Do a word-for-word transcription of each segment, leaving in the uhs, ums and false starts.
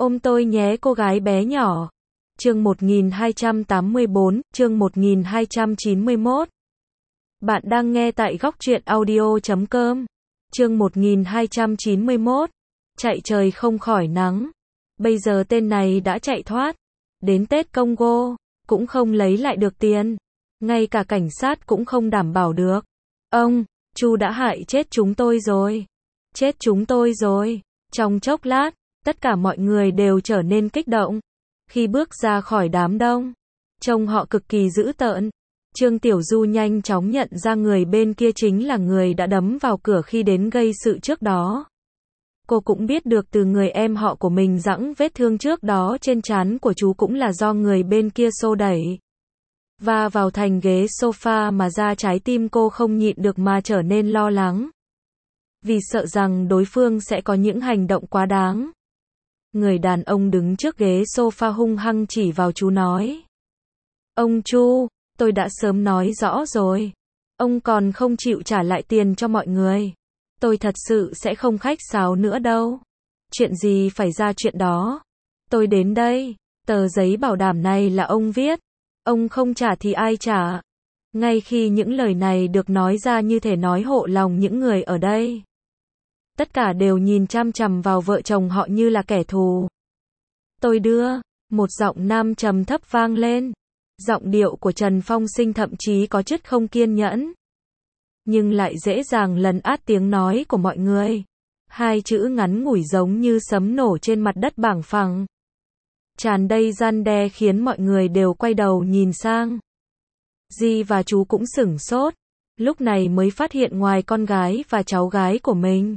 Ôm tôi nhé cô gái bé nhỏ. Chương một nghìn hai trăm tám mươi bốn, chương một nghìn hai trăm chín mươi mốt. Bạn đang nghe tại góc truyện audio chấm com. Chương một nghìn hai trăm chín mươi mốt. Chạy trời không khỏi nắng. Bây giờ tên này đã chạy thoát. Đến Tết Congo, cũng không lấy lại được tiền. Ngay cả cảnh sát cũng không đảm bảo được. Ông, Chu đã hại chết chúng tôi rồi. Chết chúng tôi rồi. Trong chốc lát, tất cả mọi người đều trở nên kích động. Khi bước ra khỏi đám đông, trông họ cực kỳ dữ tợn. Trương Tiểu Du nhanh chóng nhận ra người bên kia chính là người đã đấm vào cửa khi đến gây sự trước đó. Cô cũng biết được từ người em họ của mình rằng vết thương trước đó trên trán của chú cũng là do người bên kia xô đẩy. Và vào thành ghế sofa mà ra, trái tim cô không nhịn được mà trở nên lo lắng. Vì sợ rằng đối phương sẽ có những hành động quá đáng. Người đàn ông đứng trước ghế sofa hung hăng chỉ vào chú nói. Ông Chu, tôi đã sớm nói rõ rồi. Ông còn không chịu trả lại tiền cho mọi người. Tôi thật sự sẽ không khách sáo nữa đâu. Chuyện gì phải ra chuyện đó. Tôi đến đây. Tờ giấy bảo đảm này là ông viết. Ông không trả thì ai trả. Ngay khi những lời này được nói ra như thể nói hộ lòng những người ở đây. Tất cả đều nhìn chăm chằm vào vợ chồng họ như là kẻ thù. Tôi đưa. Một giọng nam trầm thấp vang lên. Giọng điệu của Trần Phong Sinh thậm chí có chút không kiên nhẫn. Nhưng lại dễ dàng lấn át tiếng nói của mọi người. Hai chữ ngắn ngủi giống như sấm nổ trên mặt đất bằng phẳng. Tràn đầy gian đe khiến mọi người đều quay đầu nhìn sang. Di và chú cũng sửng sốt. Lúc này mới phát hiện ngoài con gái và cháu gái của mình.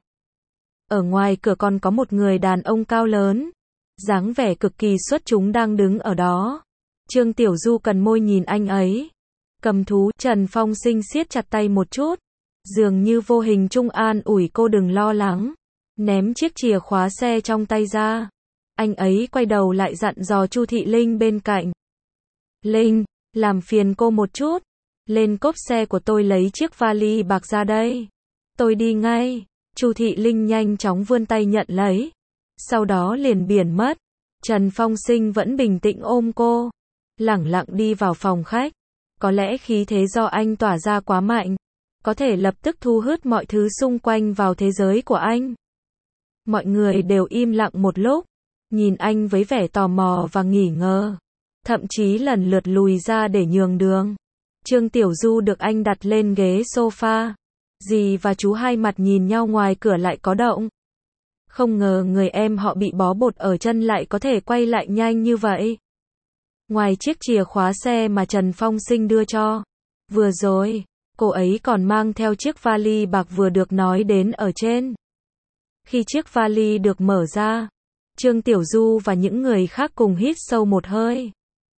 Ở ngoài cửa còn có một người đàn ông cao lớn. Dáng vẻ cực kỳ xuất chúng đang đứng ở đó. Trương Tiểu Du cần môi nhìn anh ấy. Cầm thú, Trần Phong Sinh siết chặt tay một chút. Dường như vô hình trung an ủi cô đừng lo lắng. Ném chiếc chìa khóa xe trong tay ra. Anh ấy quay đầu lại dặn dò Chu Thị Linh bên cạnh. Linh, làm phiền cô một chút. Lên cốp xe của tôi lấy chiếc vali bạc ra đây. Tôi đi ngay. Chu Thị Linh nhanh chóng vươn tay nhận lấy. Sau đó liền biển mất. Trần Phong Sinh vẫn bình tĩnh ôm cô. Lẳng lặng đi vào phòng khách. Có lẽ khí thế do anh tỏa ra quá mạnh. Có thể lập tức thu hút mọi thứ xung quanh vào thế giới của anh. Mọi người đều im lặng một lúc. Nhìn anh với vẻ tò mò và nghi ngờ. Thậm chí lần lượt lùi ra để nhường đường. Trương Tiểu Du được anh đặt lên ghế sofa. Dì và chú hai mặt nhìn nhau, ngoài cửa lại có động. Không ngờ người em họ bị bó bột ở chân lại có thể quay lại nhanh như vậy. Ngoài chiếc chìa khóa xe mà Trần Phong Sinh đưa cho. Vừa rồi, cô ấy còn mang theo chiếc vali bạc vừa được nói đến ở trên. Khi chiếc vali được mở ra, Trương Tiểu Du và những người khác cùng hít sâu một hơi.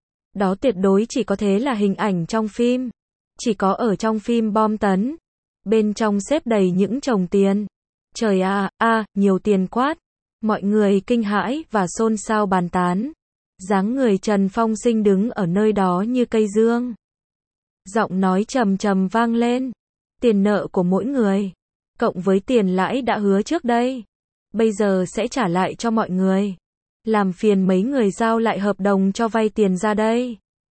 Đó tuyệt đối chỉ có thể là hình ảnh trong phim. Chỉ có ở trong phim bom tấn. Bên trong xếp đầy những chồng tiền. Trời à, a, nhiều tiền quá. Mọi người kinh hãi và xôn xao bàn tán. Dáng người Trần Phong Sinh đứng ở nơi đó như cây dương. Giọng nói trầm trầm vang lên. Tiền nợ của mỗi người, cộng với tiền lãi đã hứa trước đây, bây giờ sẽ trả lại cho mọi người. Làm phiền mấy người giao lại hợp đồng cho vay tiền ra đây.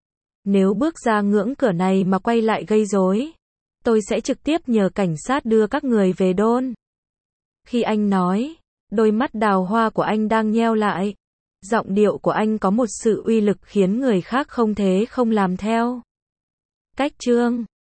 Nếu bước ra ngưỡng cửa này mà quay lại gây rối, tôi sẽ trực tiếp nhờ cảnh sát đưa các người về đôn. Khi anh nói, đôi mắt đào hoa của anh đang nheo lại. Giọng điệu của anh có một sự uy lực khiến người khác không thể không làm theo. Cách chương